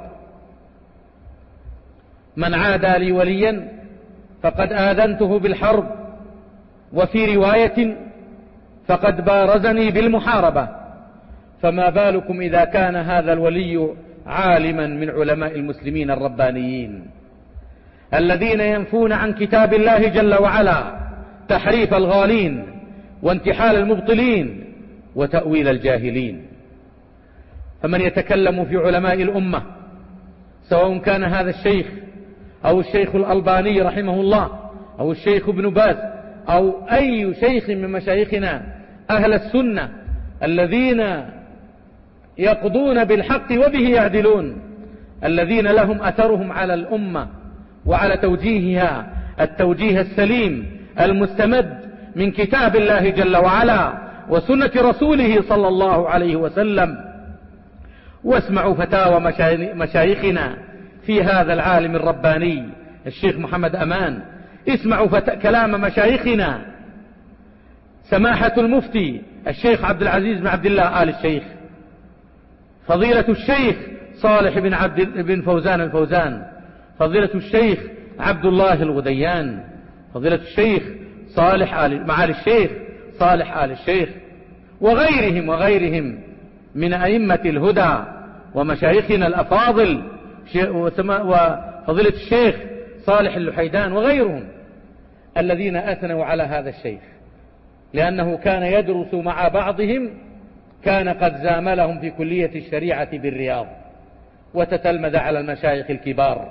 من عادى لي وليا فقد آذنته بالحرب، وفي رواية فقد بارزني بالمحاربة. فما بالكم إذا كان هذا الولي عالما من علماء المسلمين الربانيين الذين ينفون عن كتاب الله جل وعلا تحريف الغالين وانتحال المبطلين وتأويل الجاهلين. فمن يتكلم في علماء الأمة، سواء كان هذا الشيخ أو الشيخ الألباني رحمه الله أو الشيخ ابن باز أو أي شيخ من مشايخنا أهل السنة الذين يقضون بالحق وبه يعدلون، الذين لهم أثرهم على الأمة وعلى توجيهها التوجيه السليم المستمد من كتاب الله جل وعلا وسنة رسوله صلى الله عليه وسلم. واسمعوا فتاوى مشايخنا في هذا العالم الرباني الشيخ محمد أمان، اسمعوا كلام مشايخنا سماحة المفتي الشيخ عبد العزيز بن عبد الله آل الشيخ، فضيلة الشيخ صالح بن فوزان الفوزان، فضيلة الشيخ عبد الله الغديان، فضيلة الشيخ معالي الشيخ صالح آل الشيخ، وغيرهم من أئمة الهدى ومشايخنا الأفاضل، وفضيلة الشيخ صالح اللحيدان وغيرهم الذين أثنوا على هذا الشيخ، لأنه كان يدرس مع بعضهم، كان قد زاملهم في كلية الشريعة بالرياض وتتلمذ على المشايخ الكبار.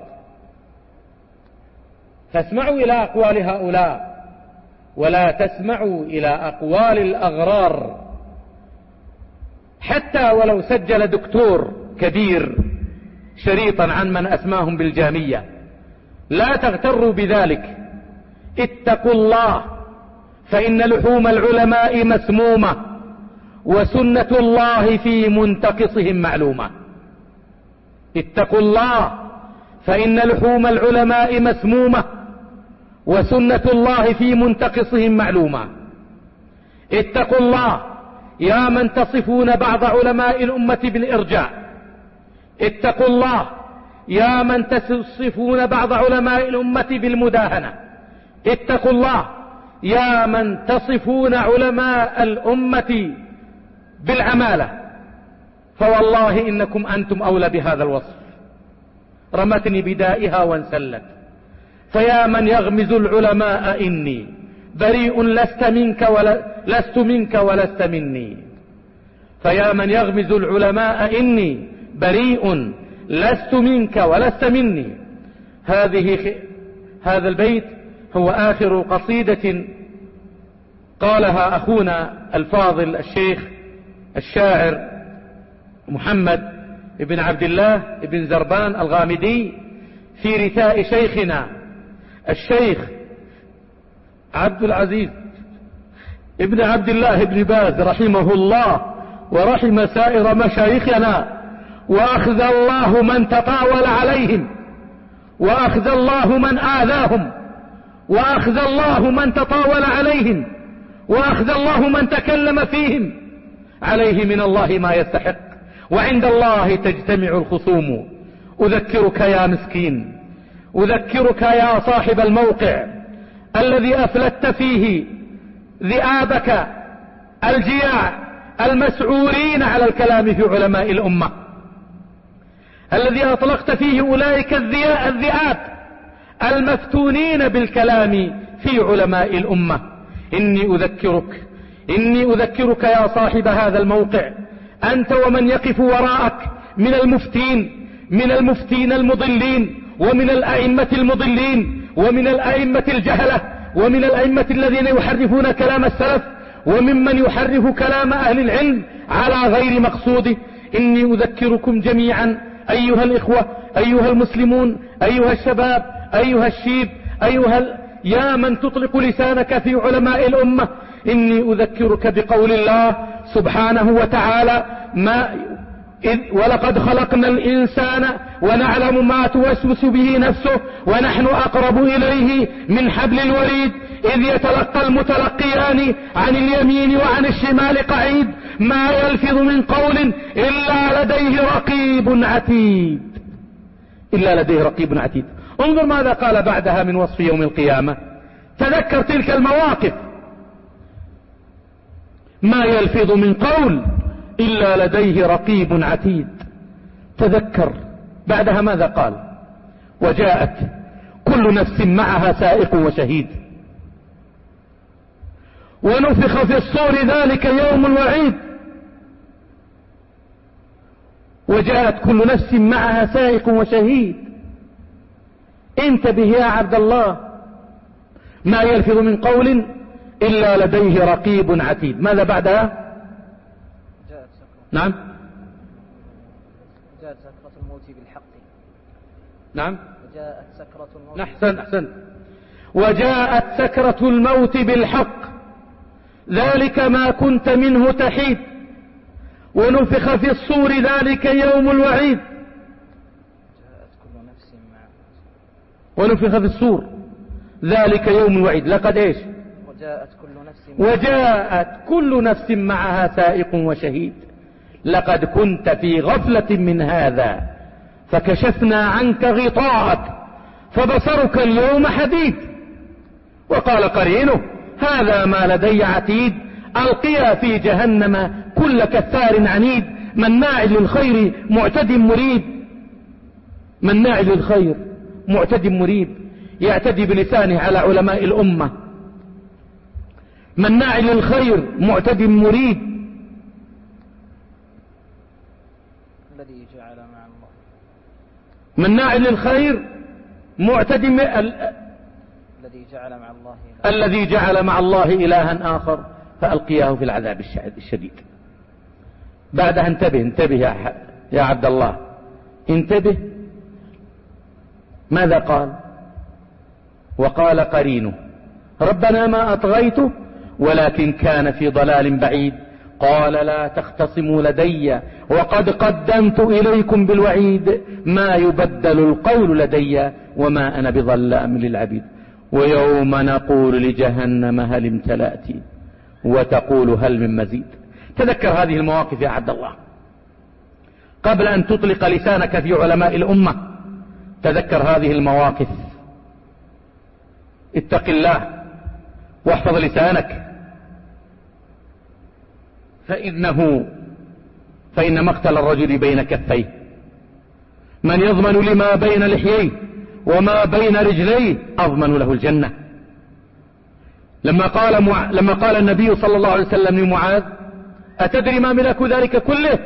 فاسمعوا إلى أقوال هؤلاء ولا تسمعوا إلى أقوال الأغرار، حتى ولو سجل دكتور كبير شريطا عن من أسماهم بالجامية. لا تغتروا بذلك، اتقوا الله، فإن لحوم العلماء مسمومة وسنة الله في منتقصهم معلومة. اتقوا الله، فإن لحوم العلماء مسمومة وسنة الله في منتقصهم معلومة. اتقوا الله يا من تصفون بعض علماء الأمة بالإرجاء، اتقوا الله يا من تصفون بعض علماء الأمة بالمداهنة، اتقوا الله يا من تصفون علماء الأمة بالعمالة، فوالله إنكم أنتم أولى بهذا الوصف. رمتني بدائها وانسلت، فيا من يغمز العلماء إني بريء لست منك ولست مني. فيا من يغمز العلماء إني بريء لست منك ولست مني. هذا البيت هو آخر قصيدة قالها أخونا الفاضل الشيخ الشاعر محمد بن عبد الله بن زربان الغامدي في رثاء شيخنا الشيخ عبد العزيز ابن عبد الله بن باز رحمه الله ورحم سائر مشايخنا، وأخذ الله من تطاول عليهم، وأخذ الله من آذاهم، وأخذ الله من تطاول عليهم، وأخذ الله من تكلم فيهم. عليه من الله ما يستحق، وعند الله تجتمع الخصوم. أذكرك يا مسكين، أذكرك يا صاحب الموقع الذي أفلت فيه ذئابك الجياع المسعورين على الكلام في علماء الأمة، الذي أطلقت فيه أولئك الذئاب المفتونين بالكلام في علماء الأمة. إني أذكرك يا صاحب هذا الموقع، أنت ومن يقف وراءك من المفتين المضلين، ومن الأئمة المضلين، ومن الأئمة الجهلة، ومن الأئمة الذين يحرفون كلام السلف، وممن يحرف كلام أهل العلم على غير مقصوده. إني أذكركم جميعا أيها الإخوة، أيها المسلمون، أيها الشباب، أيها الشيب، يا من تطلق لسانك في علماء الأمة، إني أذكرك بقول الله سبحانه وتعالى: ولقد خلقنا الإنسان ونعلم ما توسوس به نفسه ونحن أقرب إليه من حبل الوريد إذ يتلقى المتلقيان عن اليمين وعن الشمال قعيد ما يلفظ من قول إلا لديه رقيب عتيد. إلا لديه رقيب عتيد. انظر ماذا قال بعدها من وصف يوم القيامة. تذكر تلك المواقف. ما يلفظ من قول إلا لديه رقيب عتيد. تذكر بعدها ماذا قال: وجاءت كل نفس معها سائق وشهيد ونفخ في الصور ذلك يوم الوعيد. وجاءت كل نفس معها سائق وشهيد. انتبه يا عبد الله، ما يلفظ من قول إلا لديه رقيب عتيد. ماذا بعدها؟ نعم، جاءت سكرة الموت بالحق. نعم، وجاءت سكرة الموت. أحسن. وجاءت سكرة الموت بالحق ذلك ما كنت منه تحيد ونفخ في الصور ذلك يوم الوعيد. ونفخ في الصور ذلك يوم الوعيد. لقد ايش؟ وجاءت كل نفس معها سائق وشهيد. لقد كنت في غفلة من هذا فكشفنا عنك غطاءك فبصرك اليوم حديد. وقال قرينه: هذا ما لدي عتيد. ألقيا في جهنم كل كفار عنيد مناع للخير معتد مريب. مناع للخير معتد مريب، يعتدي بلسانه على علماء الأمة. مناع للخير معتد مريب. الذي جعل مع الله. مناع للخير معتد الذي جعل مع الله إلها آخر فألقياه في العذاب الشديد. بعدها انتبه يا عبد الله، انتبه ماذا قال. وقال قرينه: ربنا ما أطغيته ولكن كان في ضلال بعيد. قال: لا تختصموا لدي وقد قدمت إليكم بالوعيد. ما يبدل القول لدي وما أنا بظلام للعبيد. ويوم نقول لجهنم هل امتلأت وتقول هل من مزيد. تذكر هذه المواقف يا عبد الله قبل أن تطلق لسانك في علماء الأمة. تذكر هذه المواقف. اتق الله واحفظ لسانك، فإن مقتل الرجل بين كفيه. من يضمن لما بين لحييه وما بين رجليه أضمن له الجنة. لما قال النبي صلى الله عليه وسلم لمعاذ: أتدري ما ملك ذلك كله؟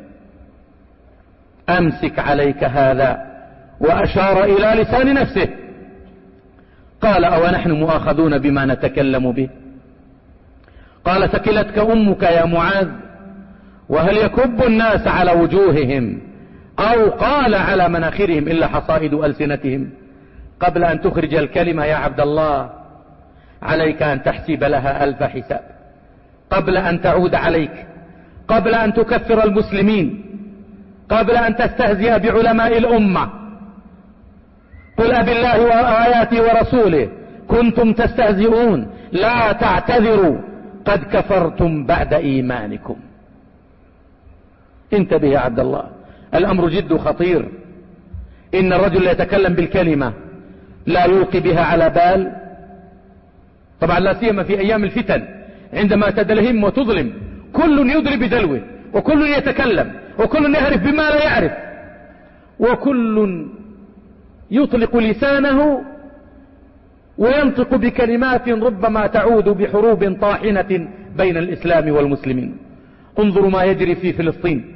أمسك عليك هذا، وأشار إلى لسان نفسه. قال: أو نحن مؤاخذون بما نتكلم به؟ قال: ثكلتك أمك يا معاذ، وهل يكب الناس على وجوههم أو قال على مناخرهم إلا حصائد ألسنتهم. قبل أن تخرج الكلمة يا عبد الله عليك أن تحسب لها 1000 حساب، قبل أن تعود عليك، قبل أن تكفر المسلمين، قبل أن تستهزئ بعلماء الأمة. قل أبالله وآياته ورسوله كنتم تستهزئون لا تعتذروا قد كفرتم بعد إيمانكم. انتبه يا عبد الله، الأمر جد خطير. إن الرجل يتكلم بالكلمة لا يلقي بها على بال. طبعا لا سيما في أيام الفتن عندما تدلهم وتظلم، كل يدري بدلوه، وكل يتكلم، وكل يعرف بما لا يعرف، وكل يطلق لسانه وينطق بكلمات ربما تعود بحروب طاحنة بين الإسلام والمسلمين. انظروا ما يجري في فلسطين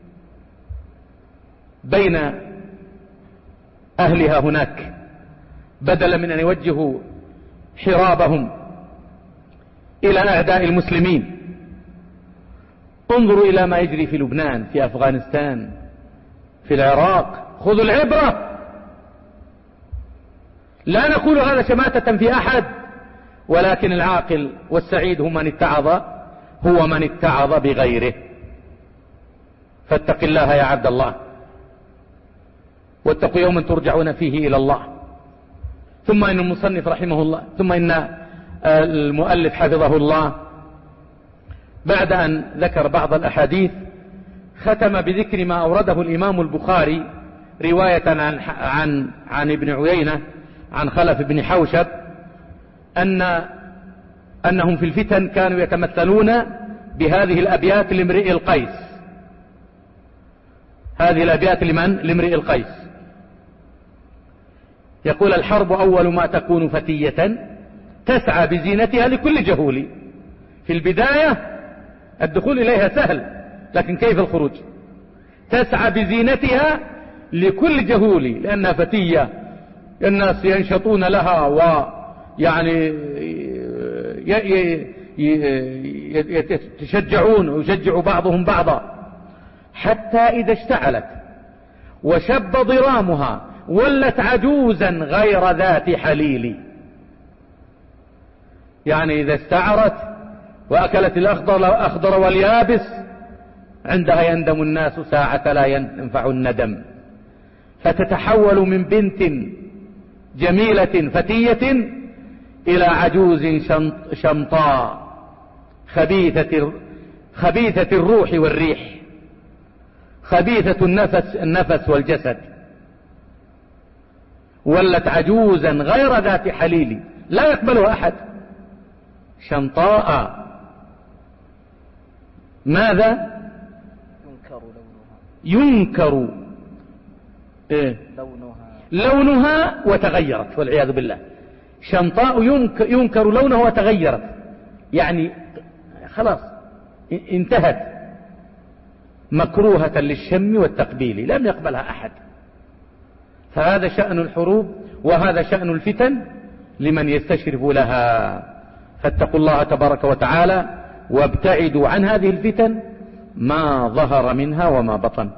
بين أهلها هناك. بدلا من أن يوجهوا حرابهم إلى أعداء المسلمين. انظروا إلى ما يجري في لبنان، في أفغانستان، في العراق. خذوا العبرة. لا نقول هذا شماتة في أحد، ولكن العاقل والسعيد هو من اتعظ بغيره. فاتق الله يا عبد الله، واتقوا يوما ترجعون فيه إلى الله. ثم إن المصنف رحمه الله، ثم إن المؤلف حفظه الله بعد أن ذكر بعض الأحاديث ختم بذكر ما أورده الإمام البخاري رواية عن ابن عيينة عن خلف بن حوشب أنهم في الفتن كانوا يتمثلون بهذه الأبيات لامرئ القيس. هذه الأبيات لمن؟ لامرئ القيس. يقول: الحرب أول ما تكون فتية تسعى بزينتها لكل جهول. في البداية الدخول إليها سهل، لكن كيف الخروج؟ تسعى بزينتها لكل جهول، لأنها فتية الناس ينشطون لها ويعني يتشجعون ويشجع بعضهم بعضا، حتى إذا اشتعلت وشب ضرامها ولت عجوزا غير ذات حليل. يعني إذا استعرت وأكلت الأخضر واليابس عندها يندم الناس ساعة لا ينفع الندم، فتتحول من بنت جميلة فتية إلى عجوز شمطاء خبيثة الروح والريح، خبيثة النفس والجسد. ولت عجوزا غير ذات حليل لا يقبلها أحد. شمطاء ماذا؟ ينكر لونها وتغيرت، والعياذ بالله. شمطاء ينكر لونها وتغيرت، يعني خلاص انتهت، مكروهة للشم والتقبيل، لم يقبلها أحد. فهذا شأن الحروب وهذا شأن الفتن لمن يستشرف لها. فاتقوا الله تبارك وتعالى وابتعدوا عن هذه الفتن ما ظهر منها وما بطن.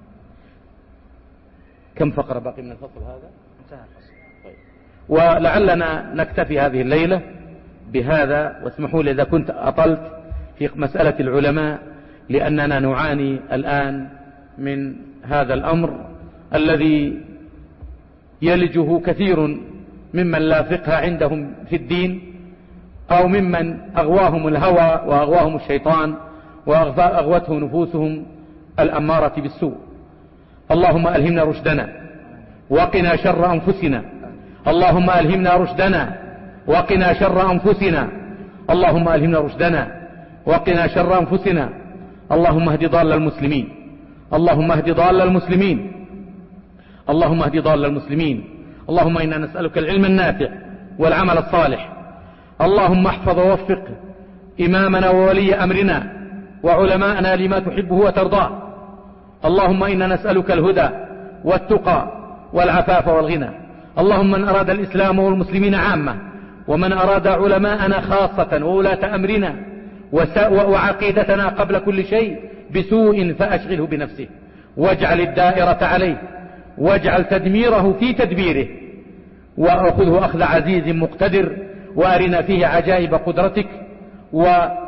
كم فقرة باقي من الفصل هذا؟ انتهى الفصل. طيب. ولعلنا نكتفي هذه الليلة بهذا، واسمحوا لي إذا كنت أطلت في مسألة العلماء، لأننا نعاني الآن من هذا الأمر الذي يلجه كثير ممن لا فقه عندهم في الدين، أو ممن أغواهم الهوى وأغواهم الشيطان وأغوتهم نفوسهم الأمارة بالسوء. اللهم ألهمنا رشدنا وقنا شر أنفسنا. اللهم ألهمنا رشدنا وقنا شر أنفسنا. اللهم ألهمنا رشدنا وقنا شر أنفسنا. اللهم اهد ضال المسلمين. اللهم اهد ضال المسلمين. اللهم اهد ضال المسلمين. اللهم إنا نسألك العلم النافع والعمل الصالح. اللهم احفظ ووفق إمامنا وولي أمرنا وعلماءنا لما تحبه وترضاه. اللهم إنا نسألك الهدى والتقى والعفاف والغنى. اللهم من أراد الإسلام والمسلمين عامة، ومن أراد علماءنا خاصة وولاة أمرنا وعقيدتنا قبل كل شيء بسوء فأشغله بنفسه، واجعل الدائرة عليه، واجعل تدميره في تدبيره، وأخذه أخذ عزيز مقتدر، وأرنا فيه عجائب قدرتك، ولا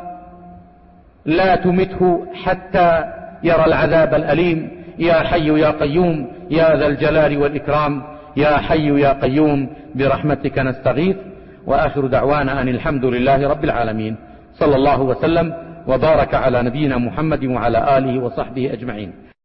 تمته حتى يرى العذاب الأليم. يا حي يا قيوم يا ذا الجلال والإكرام. يا حي يا قيوم برحمتك نستغيث. وآخر دعوانا أن الحمد لله رب العالمين، صلى الله وسلم وبارك على نبينا محمد وعلى آله وصحبه أجمعين.